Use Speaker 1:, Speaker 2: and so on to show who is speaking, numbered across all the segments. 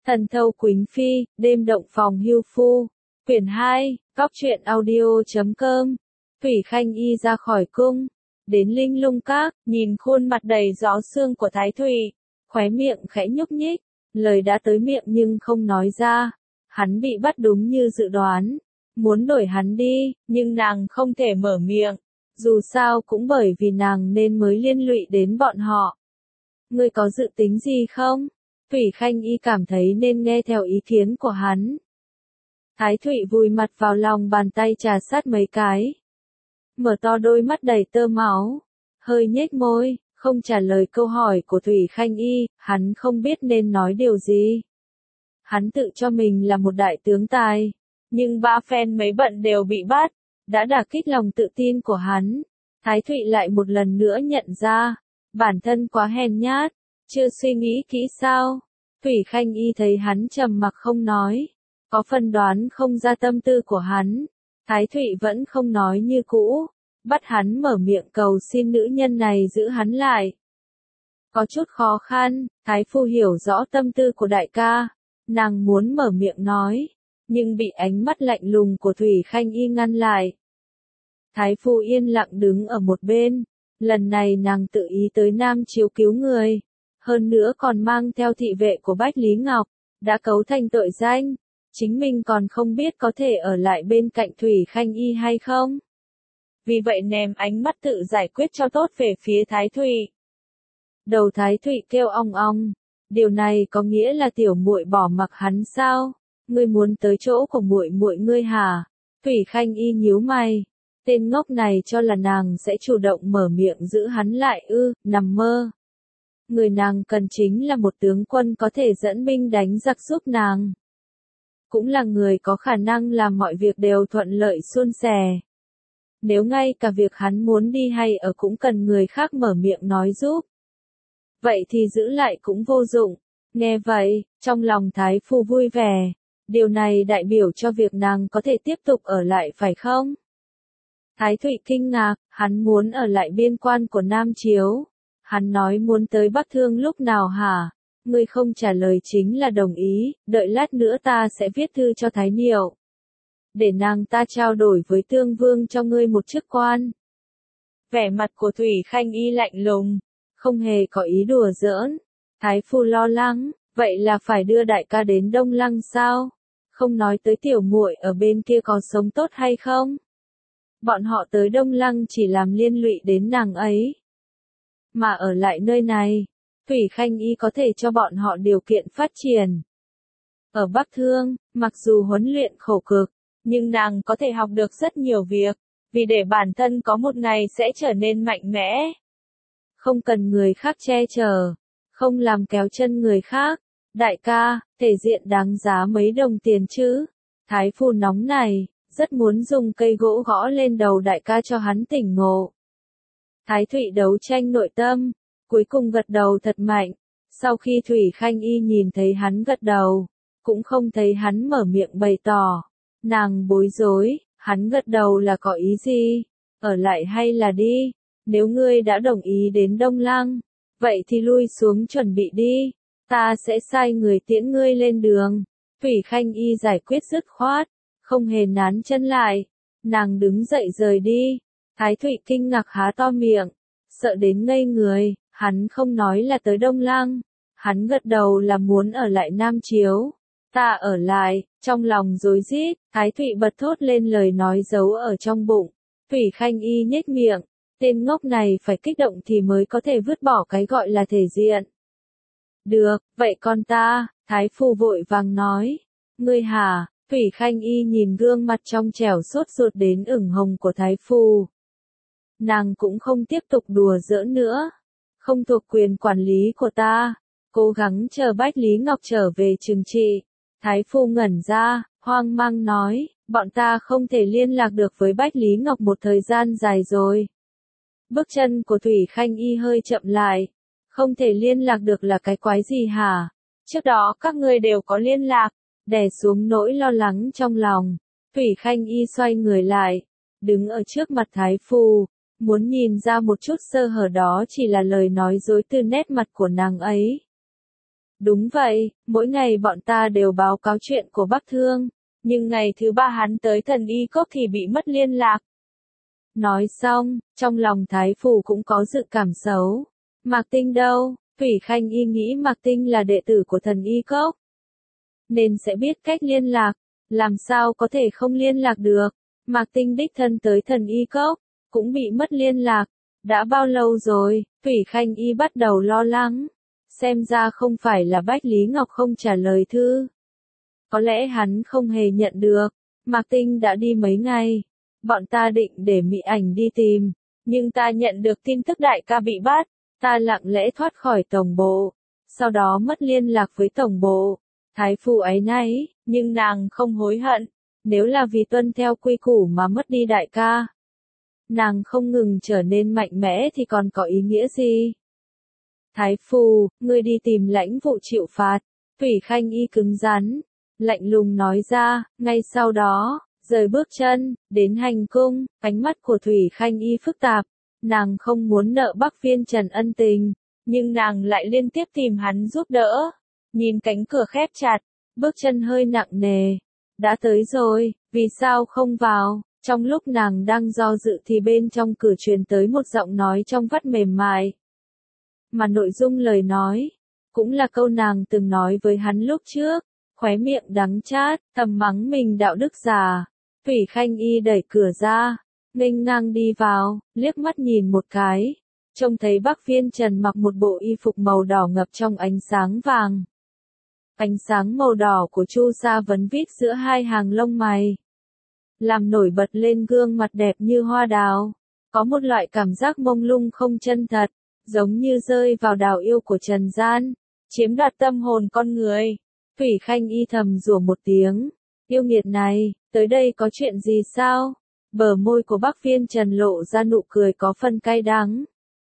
Speaker 1: Thần thâu Quỳnh Phi, đêm động phòng hưu phu. Quyển 2, Góc truyện audio.com. Thủy Khanh Y ra khỏi cung, đến Linh Lung Các, nhìn khuôn mặt đầy gió sương của Thái Thụy, khóe miệng khẽ nhúc nhích, lời đã tới miệng nhưng không nói ra. Hắn bị bắt đúng như dự đoán, muốn đuổi hắn đi, nhưng nàng không thể mở miệng, dù sao cũng bởi vì nàng nên mới liên lụy đến bọn họ. Ngươi có dự tính gì không? Thủy Khanh Y cảm thấy nên nghe theo ý kiến của hắn. Thái Thụy vùi mặt vào lòng bàn tay trà sát mấy cái. Mở to đôi mắt đầy tơ máu. Hơi nhếch môi, không trả lời câu hỏi của Thủy Khanh Y, hắn không biết nên nói điều gì. Hắn tự cho mình là một đại tướng tài, nhưng ba phen mấy bận đều bị bắt, đã đả kích lòng tự tin của hắn. Thái Thụy lại một lần nữa nhận ra, bản thân quá hèn nhát, chưa suy nghĩ kỹ sao. Thủy Khanh Y thấy hắn trầm mặc không nói, có phần đoán không ra tâm tư của hắn. Thái Thụy vẫn không nói như cũ, bắt hắn mở miệng cầu xin nữ nhân này giữ hắn lại. Có chút khó khăn, Thái Phu hiểu rõ tâm tư của đại ca, nàng muốn mở miệng nói, nhưng bị ánh mắt lạnh lùng của Thủy Khanh Y ngăn lại. Thái Phu yên lặng đứng ở một bên, lần này nàng tự ý tới Nam Chiếu cứu người, hơn nữa còn mang theo thị vệ của Bách Lý Ngọc, đã cấu thành tội danh, chính mình còn không biết có thể ở lại bên cạnh Thủy Khanh Y hay không. Vì vậy ném ánh mắt tự giải quyết cho tốt về phía Thái Thụy. Đầu Thái Thụy kêu ong ong, điều này có nghĩa là tiểu muội bỏ mặc hắn sao? Ngươi muốn tới chỗ của muội muội ngươi hả? Thủy Khanh Y nhíu mày, tên ngốc này cho là nàng sẽ chủ động mở miệng giữ hắn lại ư? Nằm mơ. Người nàng cần chính là một tướng quân có thể dẫn binh đánh giặc giúp nàng. Cũng là người có khả năng làm mọi việc đều thuận lợi suôn sẻ. Nếu ngay cả việc hắn muốn đi hay ở cũng cần người khác mở miệng nói giúp, vậy thì giữ lại cũng vô dụng. Nghe vậy, trong lòng Thái Phu vui vẻ, điều này đại biểu cho việc nàng có thể tiếp tục ở lại phải không? Thái Thụy kinh ngạc, hắn muốn ở lại biên quan của Nam Chiếu. Hắn nói muốn tới Bắc Thương lúc nào hả? Ngươi không trả lời chính là đồng ý, đợi lát nữa ta sẽ viết thư cho Thái Niệu, để nàng ta trao đổi với Tương Vương cho ngươi một chức quan. Vẻ mặt của Thủy Khanh Y lạnh lùng, không hề có ý đùa giỡn. Thái Phu lo lắng, vậy là phải đưa đại ca đến Đông Lăng sao? Không nói tới tiểu muội ở bên kia có sống tốt hay không? Bọn họ tới Đông Lăng chỉ làm liên lụy đến nàng ấy. Mà ở lại nơi này, Thủy Khanh Y có thể cho bọn họ điều kiện phát triển. Ở Bắc Thương, mặc dù huấn luyện khổ cực, nhưng nàng có thể học được rất nhiều việc, vì để bản thân có một ngày sẽ trở nên mạnh mẽ. Không cần người khác che chở, không làm kéo chân người khác. Đại ca, thể diện đáng giá mấy đồng tiền chứ? Thái Phu nóng này, rất muốn dùng cây gỗ gõ lên đầu đại ca cho hắn tỉnh ngộ. Thái Thụy đấu tranh nội tâm, cuối cùng gật đầu thật mạnh. Sau khi Thủy Khanh Y nhìn thấy hắn gật đầu, cũng không thấy hắn mở miệng bày tỏ. Nàng bối rối, hắn gật đầu là có ý gì? Ở lại hay là đi? Nếu ngươi đã đồng ý đến Đông Lăng, vậy thì lui xuống chuẩn bị đi. Ta sẽ sai người tiễn ngươi lên đường. Thủy Khanh Y giải quyết dứt khoát, không hề nán chân lại. Nàng đứng dậy rời đi. Thái Thụy kinh ngạc há to miệng, sợ đến ngây người. Hắn không nói là tới Đông Lăng, hắn gật đầu là muốn ở lại Nam Chiếu. Ta ở lại, trong lòng rối rít, Thái Thụy bật thốt lên lời nói giấu ở trong bụng. Thủy Khanh Y nhếch miệng, tên ngốc này phải kích động thì mới có thể vứt bỏ cái gọi là thể diện. Được, vậy con ta, Thái Phu vội vàng nói. Ngươi hả? Thủy Khanh Y nhìn gương mặt trong trẻo sốt ruột đến ửng hồng của Thái Phu. Nàng cũng không tiếp tục đùa giỡn nữa. Không thuộc quyền quản lý của ta. Cố gắng chờ Bách Lý Ngọc trở về trừng trị. Thái Phu ngẩn ra, hoang mang nói, bọn ta không thể liên lạc được với Bách Lý Ngọc một thời gian dài rồi. Bước chân của Thủy Khanh Y hơi chậm lại. Không thể liên lạc được là cái quái gì hả? Trước đó các ngươi đều có liên lạc. Đè xuống nỗi lo lắng trong lòng, Thủy Khanh Y xoay người lại, đứng ở trước mặt Thái Phu, muốn nhìn ra một chút sơ hở đó chỉ là lời nói dối từ nét mặt của nàng ấy. Đúng vậy, mỗi ngày bọn ta đều báo cáo chuyện của bác Thương, nhưng ngày thứ ba hắn tới thần y cốc thì bị mất liên lạc. Nói xong, trong lòng Thái Phù cũng có dự cảm xấu. Mạc Tinh đâu? Thủy Khanh Y nghĩ Mạc Tinh là đệ tử của thần y cốc, nên sẽ biết cách liên lạc, làm sao có thể không liên lạc được. Mạc Tinh đích thân tới thần y cốc, cũng bị mất liên lạc. Đã bao lâu rồi? Thủy Khanh Y bắt đầu lo lắng. Xem ra không phải là Bách Lý Ngọc không trả lời thư. Có lẽ hắn không hề nhận được. Mạc Tinh đã đi mấy ngày. Bọn ta định để Mỹ Ảnh đi tìm, nhưng ta nhận được tin tức đại ca bị bắt. Ta lặng lẽ thoát khỏi tổng bộ, sau đó mất liên lạc với tổng bộ. Thái Phù áy náy, nhưng nàng không hối hận. Nếu là vì tuân theo quy củ mà mất đi đại ca, nàng không ngừng trở nên mạnh mẽ thì còn có ý nghĩa gì? Thái Phù, ngươi đi tìm lãnh vụ chịu phạt. Thủy Khanh Y cứng rắn, lạnh lùng nói ra. Ngay sau đó, rời bước chân, đến hành cung. Ánh mắt của Thủy Khanh Y phức tạp. Nàng không muốn nợ Bắc Viên Trần ân tình, nhưng nàng lại liên tiếp tìm hắn giúp đỡ. Nhìn cánh cửa khép chặt, bước chân hơi nặng nề. Đã tới rồi, vì sao không vào? Trong lúc nàng đang do dự thì bên trong cửa truyền tới một giọng nói trong vắt mềm mại. Mà nội dung lời nói, cũng là câu nàng từng nói với hắn lúc trước. Khóe miệng đắng chát, thầm mắng mình đạo đức giả. Thủy Khanh Y đẩy cửa ra, nghênh ngang đi vào, liếc mắt nhìn một cái, trông thấy Bắc Viên Trần mặc một bộ y phục màu đỏ ngập trong ánh sáng vàng. Ánh sáng màu đỏ của Chu Sa vấn vít giữa hai hàng lông mày, làm nổi bật lên gương mặt đẹp như hoa đào. Có một loại cảm giác mông lung không chân thật, giống như rơi vào đào yêu của trần gian, chiếm đoạt tâm hồn con người. Thủy Khanh Y thầm rủa một tiếng, yêu nghiệt này, tới đây có chuyện gì sao? Bờ môi của Bắc Viên Trần lộ ra nụ cười có phần cay đắng.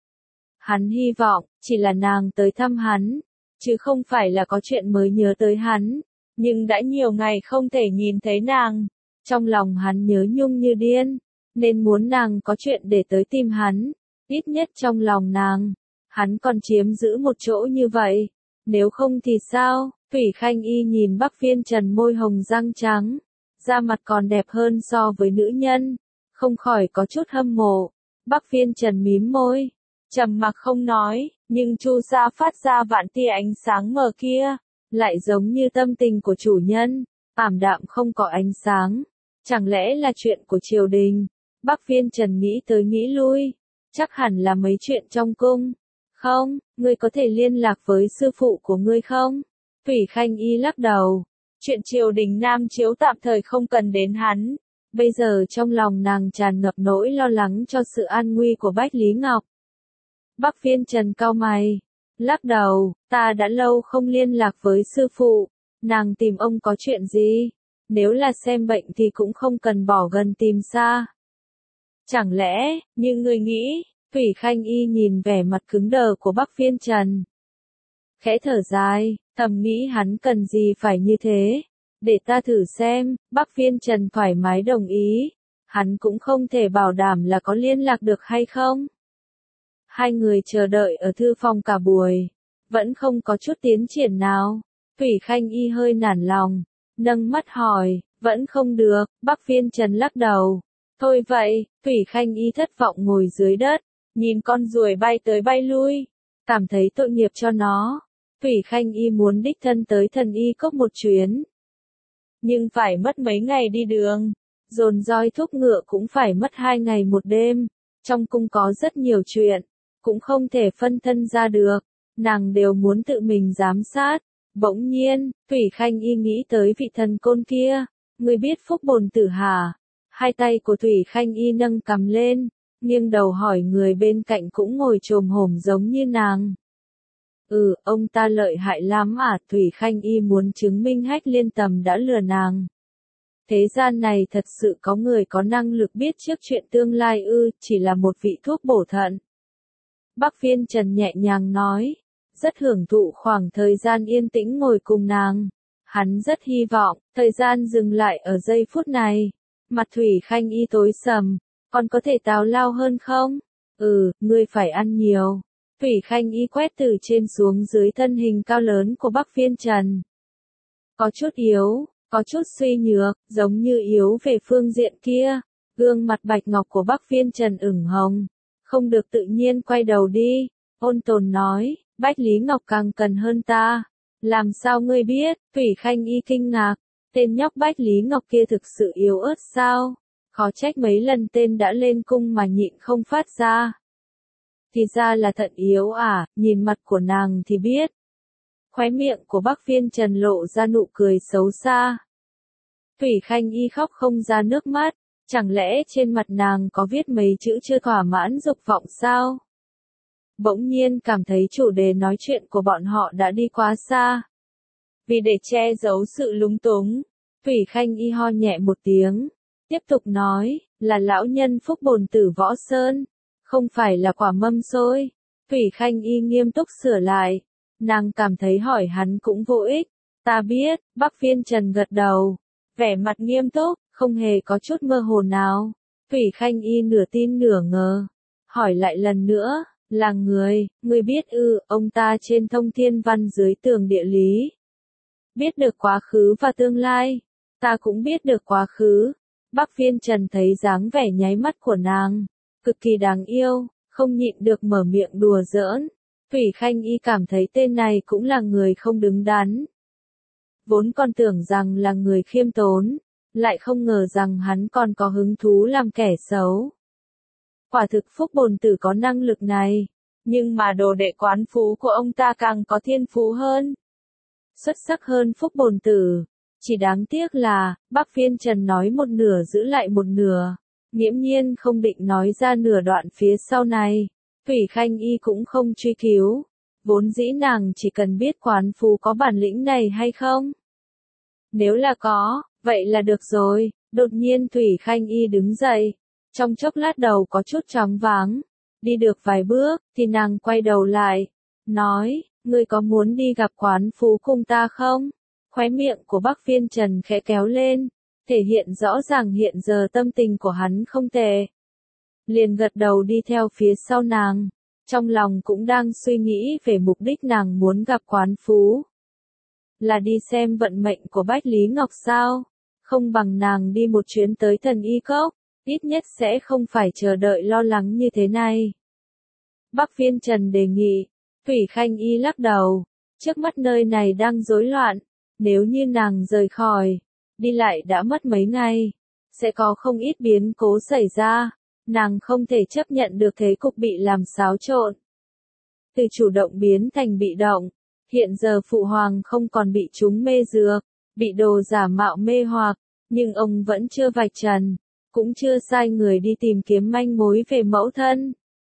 Speaker 1: Hắn hy vọng, chỉ là nàng tới thăm hắn, chứ không phải là có chuyện mới nhớ tới hắn. Nhưng đã nhiều ngày không thể nhìn thấy nàng, trong lòng hắn nhớ nhung như điên, nên muốn nàng có chuyện để tới tìm hắn. Ít nhất trong lòng nàng, hắn còn chiếm giữ một chỗ như vậy. Nếu không thì sao? Thủy Khanh Y nhìn Bắc Viên Trần môi hồng răng trắng, da mặt còn đẹp hơn so với nữ nhân, không khỏi có chút hâm mộ. Bắc Viên Trần mím môi, trầm mặc không nói, nhưng Chu Sa phát ra vạn tia ánh sáng mờ kia, lại giống như tâm tình của chủ nhân, ảm đạm không có ánh sáng. Chẳng lẽ là chuyện của triều đình? Bắc Viên Trần nghĩ tới nghĩ lui, chắc hẳn là mấy chuyện trong cung. Không, ngươi có thể liên lạc với sư phụ của ngươi không? Thủy Khanh Y lắc đầu. Chuyện triều đình Nam Chiếu tạm thời không cần đến hắn. Bây giờ trong lòng nàng tràn ngập nỗi lo lắng cho sự an nguy của Bách Lý Ngọc. Bắc Viên Trần cau mày, lắc đầu, ta đã lâu không liên lạc với sư phụ. Nàng tìm ông có chuyện gì? Nếu là xem bệnh thì cũng không cần bỏ gần tìm xa. Chẳng lẽ, như người nghĩ? Thủy Khanh Y nhìn vẻ mặt cứng đờ của Bắc Viên Trần, khẽ thở dài, thầm nghĩ hắn cần gì phải như thế. Để ta thử xem. Bắc Viên Trần thoải mái đồng ý. Hắn cũng không thể bảo đảm là có liên lạc được hay không. Hai người chờ đợi ở thư phòng cả buổi, vẫn không có chút tiến triển nào. Thủy Khanh Y hơi nản lòng, nâng mắt hỏi, vẫn không được. Bắc Viên Trần lắc đầu. Thôi vậy. Thủy Khanh Y thất vọng ngồi dưới đất, nhìn con ruồi bay tới bay lui, cảm thấy tội nghiệp cho nó. Thủy Khanh Y muốn đích thân tới thần y cốc một chuyến, nhưng phải mất mấy ngày đi đường, dồn roi thúc ngựa cũng phải mất 2 ngày 1 đêm. Trong cung có rất nhiều chuyện, cũng không thể phân thân ra được, nàng đều muốn tự mình giám sát. Bỗng nhiên, Thủy Khanh Y nghĩ tới vị thần côn kia. Ngươi biết Phúc Bồn Tử hả? Hai tay của Thủy Khanh Y nâng cầm lên, nghiêng đầu hỏi người bên cạnh cũng ngồi chồm hổm giống như nàng. Ông ta lợi hại lắm à? Thủy Khanh Y muốn chứng minh Hách Liên Tầm đã lừa nàng. Thế gian này thật sự có người có năng lực biết trước chuyện tương lai ư? Chỉ là một vị thuốc bổ thận. Bắc Viên Trần nhẹ nhàng nói, rất hưởng thụ khoảng thời gian yên tĩnh ngồi cùng nàng. Hắn rất hy vọng, thời gian dừng lại ở giây phút này. Mặt Thủy Khanh Y tối sầm, còn có thể tào lao hơn không? Ngươi phải ăn nhiều. Thủy Khanh Y quét từ trên xuống dưới thân hình cao lớn của Bắc Phiên Trần. Có chút yếu, có chút suy nhược, giống như yếu về phương diện kia. Gương mặt bạch ngọc của Bắc Phiên Trần ửng hồng, không được tự nhiên quay đầu đi, ôn tồn nói, Bách Lý Ngọc càng cần hơn ta. Làm sao ngươi biết? Thủy Khanh Y kinh ngạc, tên nhóc Bách Lý Ngọc kia thực sự yếu ớt sao? Khó trách mấy lần tên đã lên cung mà nhịn không phát ra. Thì ra là thận yếu à, nhìn mặt của nàng thì biết. Khóe miệng của Bắc Phiên Trần lộ ra nụ cười xấu xa. Thủy Khanh Y khóc không ra nước mắt, chẳng lẽ trên mặt nàng có viết mấy chữ chưa thỏa mãn dục vọng sao? Bỗng nhiên cảm thấy chủ đề nói chuyện của bọn họ đã đi quá xa. Vì để che giấu sự lúng túng, Thủy Khanh Y ho nhẹ một tiếng, tiếp tục nói, là lão nhân Phúc Bồn Tử Võ Sơn, không phải là quả mâm xôi. Thủy Khanh Y nghiêm túc sửa lại, nàng cảm thấy hỏi hắn cũng vô ích. Ta biết, Bắc Phiên Trần gật đầu, vẻ mặt nghiêm túc, không hề có chút mơ hồ nào. Thủy Khanh Y nửa tin nửa ngờ, hỏi lại lần nữa, là người biết ông ta trên thông thiên văn dưới tường địa lý. Biết được quá khứ và tương lai, ta cũng biết được quá khứ. Bắc Phiên Trần thấy dáng vẻ nháy mắt của nàng, cực kỳ đáng yêu, không nhịn được mở miệng đùa giỡn. Thủy Khanh Y cảm thấy tên này cũng là người không đứng đắn. Vốn còn tưởng rằng là người khiêm tốn, lại không ngờ rằng hắn còn có hứng thú làm kẻ xấu. Quả thực Phúc Bồn Tử có năng lực này, nhưng mà đồ đệ quán phú của ông ta càng có thiên phú hơn. Xuất sắc hơn Phúc Bồn Tử, chỉ đáng tiếc là, Bắc Phiên Trần nói một nửa giữ lại một nửa, nghiễm nhiên không định nói ra nửa đoạn phía sau này. Thủy Khanh Y cũng không truy cứu, vốn dĩ nàng chỉ cần biết quán phú có bản lĩnh này hay không. Nếu là có, vậy là được rồi. Đột nhiên Thủy Khanh Y đứng dậy, trong chốc lát đầu có chút choáng váng, đi được vài bước, thì nàng quay đầu lại, nói, ngươi có muốn đi gặp quán phú cùng ta không? Khóe miệng của Bắc Phiên Trần khẽ kéo lên, thể hiện rõ ràng hiện giờ tâm tình của hắn không tệ. Liền gật đầu đi theo phía sau nàng, trong lòng cũng đang suy nghĩ về mục đích nàng muốn gặp quán phú. Là đi xem vận mệnh của Bách Lý Ngọc sao? Không bằng nàng đi một chuyến tới Thần Y Cốc, ít nhất sẽ không phải chờ đợi lo lắng như thế này. Bắc Phiên Trần đề nghị, Thủy Khanh Y lắc đầu, trước mắt nơi này đang rối loạn, nếu như nàng rời khỏi, đi lại đã mất mấy ngày, sẽ có không ít biến cố xảy ra, nàng không thể chấp nhận được thế cục bị làm xáo trộn. Từ chủ động biến thành bị động, hiện giờ Phụ Hoàng không còn bị chúng mê dược, bị đồ giả mạo mê hoặc, nhưng ông vẫn chưa vạch trần, cũng chưa sai người đi tìm kiếm manh mối về mẫu thân.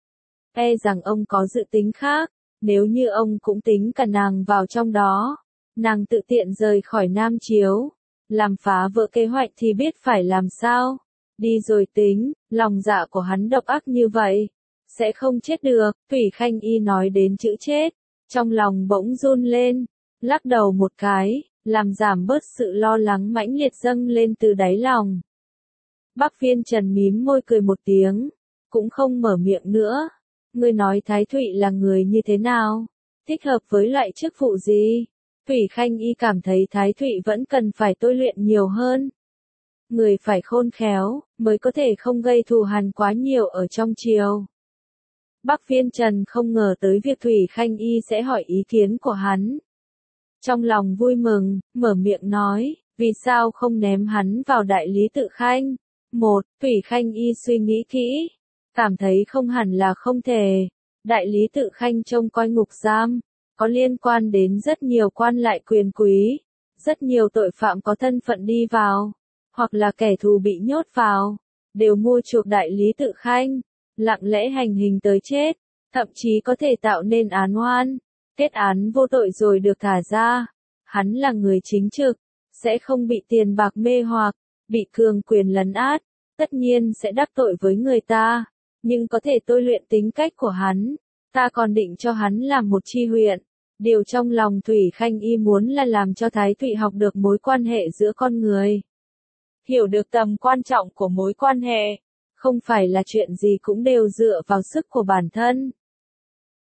Speaker 1: E rằng ông có dự tính khác, nếu như ông cũng tính cả nàng vào trong đó, nàng tự tiện rời khỏi Nam Chiếu, làm phá vỡ kế hoạch thì biết phải làm sao. Đi rồi tính, lòng dạ của hắn độc ác như vậy, sẽ không chết được. Thủy Khanh Y nói đến chữ chết, trong lòng bỗng run lên, lắc đầu một cái, làm giảm bớt sự lo lắng mãnh liệt dâng lên từ đáy lòng. Bắc Phiên Trần mím môi cười một tiếng, cũng không mở miệng nữa. Ngươi nói Thái Thụy là người như thế nào? Thích hợp với loại chức vụ gì? Thủy Khanh Y cảm thấy Thái Thụy vẫn cần phải tôi luyện nhiều hơn. Người phải khôn khéo, mới có thể không gây thù hằn quá nhiều ở trong triều. Bắc Phiên Trần không ngờ tới việc Thủy Khanh Y sẽ hỏi ý kiến của hắn. Trong lòng vui mừng, mở miệng nói, vì sao không ném hắn vào đại lý tự khanh? Thủy Khanh Y suy nghĩ kỹ, cảm thấy không hẳn là không thể. Đại lý tự khanh trông coi ngục giam, có liên quan đến rất nhiều quan lại quyền quý, rất nhiều tội phạm có thân phận đi vào, hoặc là kẻ thù bị nhốt vào, đều mua chuộc đại lý tự khanh, lặng lẽ hành hình tới chết, thậm chí có thể tạo nên án oan, kết án vô tội rồi được thả ra. Hắn là người chính trực, sẽ không bị tiền bạc mê hoặc, bị cường quyền lấn át, tất nhiên sẽ đắc tội với người ta, nhưng có thể tôi luyện tính cách của hắn. Ta còn định cho hắn làm một chi huyện. Điều trong lòng Thủy Khanh Y muốn là làm cho Thái Thụy học được mối quan hệ giữa con người. Hiểu được tầm quan trọng của mối quan hệ, không phải là chuyện gì cũng đều dựa vào sức của bản thân.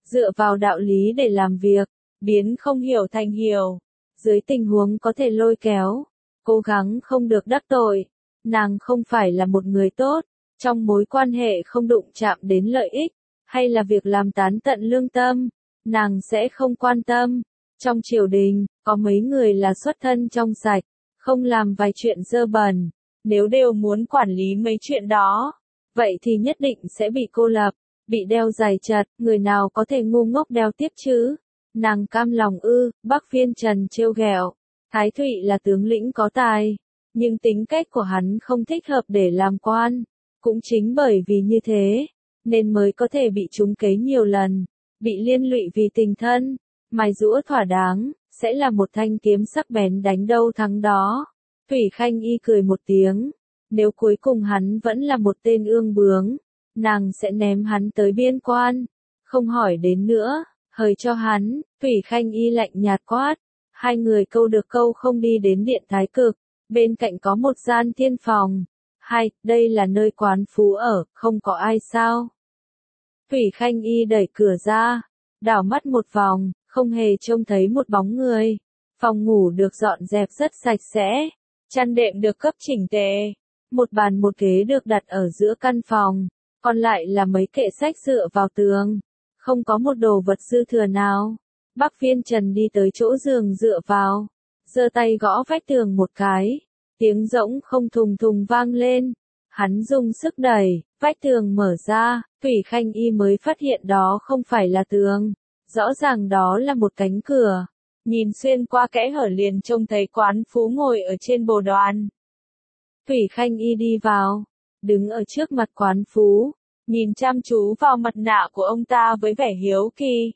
Speaker 1: dựa vào đạo lý để làm việc, biến không hiểu thành hiểu. Dưới tình huống có thể lôi kéo, cố gắng không được đắc tội. Nàng không phải là một người tốt, trong mối quan hệ không đụng chạm đến lợi ích, hay là việc làm tán tận lương tâm, nàng sẽ không quan tâm. Trong triều đình, có mấy người là xuất thân trong sạch, không làm vài chuyện dơ bẩn. Nếu đều muốn quản lý mấy chuyện đó, vậy thì nhất định sẽ bị cô lập, bị đeo giày chặt, người nào có thể ngu ngốc đeo tiếp chứ? Nàng cam lòng ư? Bắc Phiên Trần trêu ghẹo. Thái Thụy là tướng lĩnh có tài, nhưng tính cách của hắn không thích hợp để làm quan. Cũng chính bởi vì như thế, nên mới có thể bị trúng kế nhiều lần, bị liên lụy vì tình thân. Mài giũa thỏa đáng, sẽ là một thanh kiếm sắc bén đánh đâu thắng đó. Thủy Khanh Y cười một tiếng. Nếu cuối cùng hắn vẫn là một tên ương bướng, nàng sẽ ném hắn tới biên quan, không hỏi đến nữa, hời cho hắn. Thủy Khanh Y lạnh nhạt quát. Hai người câu được câu không đi đến điện Thái Cực, bên cạnh có một gian thiên phòng. Đây là nơi quán phú ở, không có ai sao? Thủy Khanh Y đẩy cửa ra, đảo mắt một vòng, không hề trông thấy một bóng người. Phòng ngủ được dọn dẹp rất sạch sẽ, chăn đệm được cấp chỉnh tề, một bàn một ghế được đặt ở giữa căn phòng, còn lại là mấy kệ sách dựa vào tường, không có một đồ vật dư thừa nào. Bắc Phiên Trần đi tới chỗ giường dựa vào, giơ tay gõ vách tường một cái, tiếng rỗng không thùng thùng vang lên. Hắn dùng sức đẩy, vách tường mở ra, Thủy Khanh Y mới phát hiện đó không phải là tường, rõ ràng đó là một cánh cửa. Nhìn xuyên qua kẽ hở liền trông thấy quán phú ngồi ở trên bồ đoàn. Thủy Khanh Y đi vào, đứng ở trước mặt quán phú, nhìn chăm chú vào mặt nạ của ông ta với vẻ hiếu kỳ.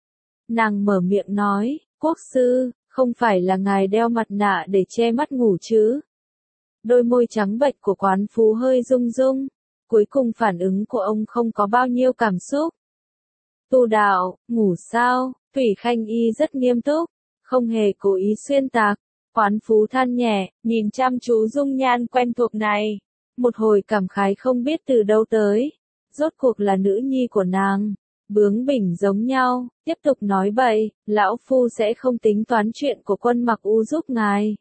Speaker 1: Nàng mở miệng nói, quốc sư, không phải là ngài đeo mặt nạ để che mắt ngủ chứ? Đôi môi trắng bệch của quán phú hơi rung rung, cuối cùng phản ứng của ông không có bao nhiêu cảm xúc. Tu đạo, ngủ sao? Thủy Khanh Y rất nghiêm túc, không hề cố ý xuyên tạc. Quán phú than nhẹ, nhìn chăm chú dung nhan quen thuộc này. Một hồi cảm khái không biết từ đâu tới. Rốt cuộc là nữ nhi của nàng. Bướng bỉnh giống nhau, tiếp tục nói bậy, lão phu sẽ không tính toán chuyện của Quân Mặc U giúp ngài.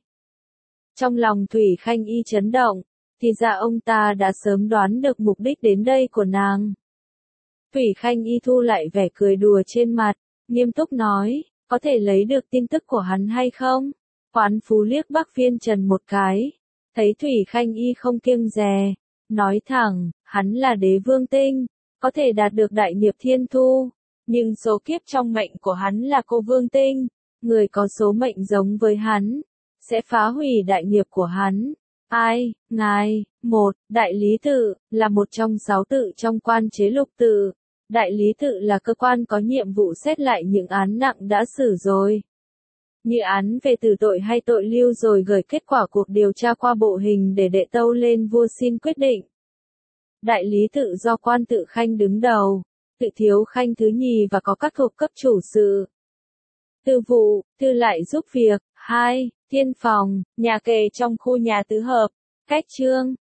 Speaker 1: Trong lòng Thủy Khanh Y chấn động, thì ra ông ta đã sớm đoán được mục đích đến đây của nàng. Thủy Khanh Y thu lại vẻ cười đùa trên mặt, nghiêm túc nói, có thể lấy được tin tức của hắn hay không? Quán phú liếc Bắc Phiên Trần một cái, thấy Thủy Khanh Y không kiêng dè, nói thẳng, hắn là đế vương tinh, có thể đạt được đại nghiệp thiên thu, nhưng số kiếp trong mệnh của hắn là cô vương tinh, người có số mệnh giống với hắn, sẽ phá hủy đại nghiệp của hắn. Ai, ngài? Đại lý tự, là một trong 6 tự trong quan chế lục tự. Đại lý tự là cơ quan có nhiệm vụ xét lại những án nặng đã xử rồi. Như án về tử tội hay tội lưu rồi gửi kết quả cuộc điều tra qua bộ hình để đệ tâu lên vua xin quyết định. Đại lý tự do quan tự khanh đứng đầu, tự thiếu khanh thứ nhì và có các thuộc cấp chủ sự. Tư vụ, tư lại giúp việc. Thiên phòng, nhà kề trong khu nhà tứ hợp. Cách chương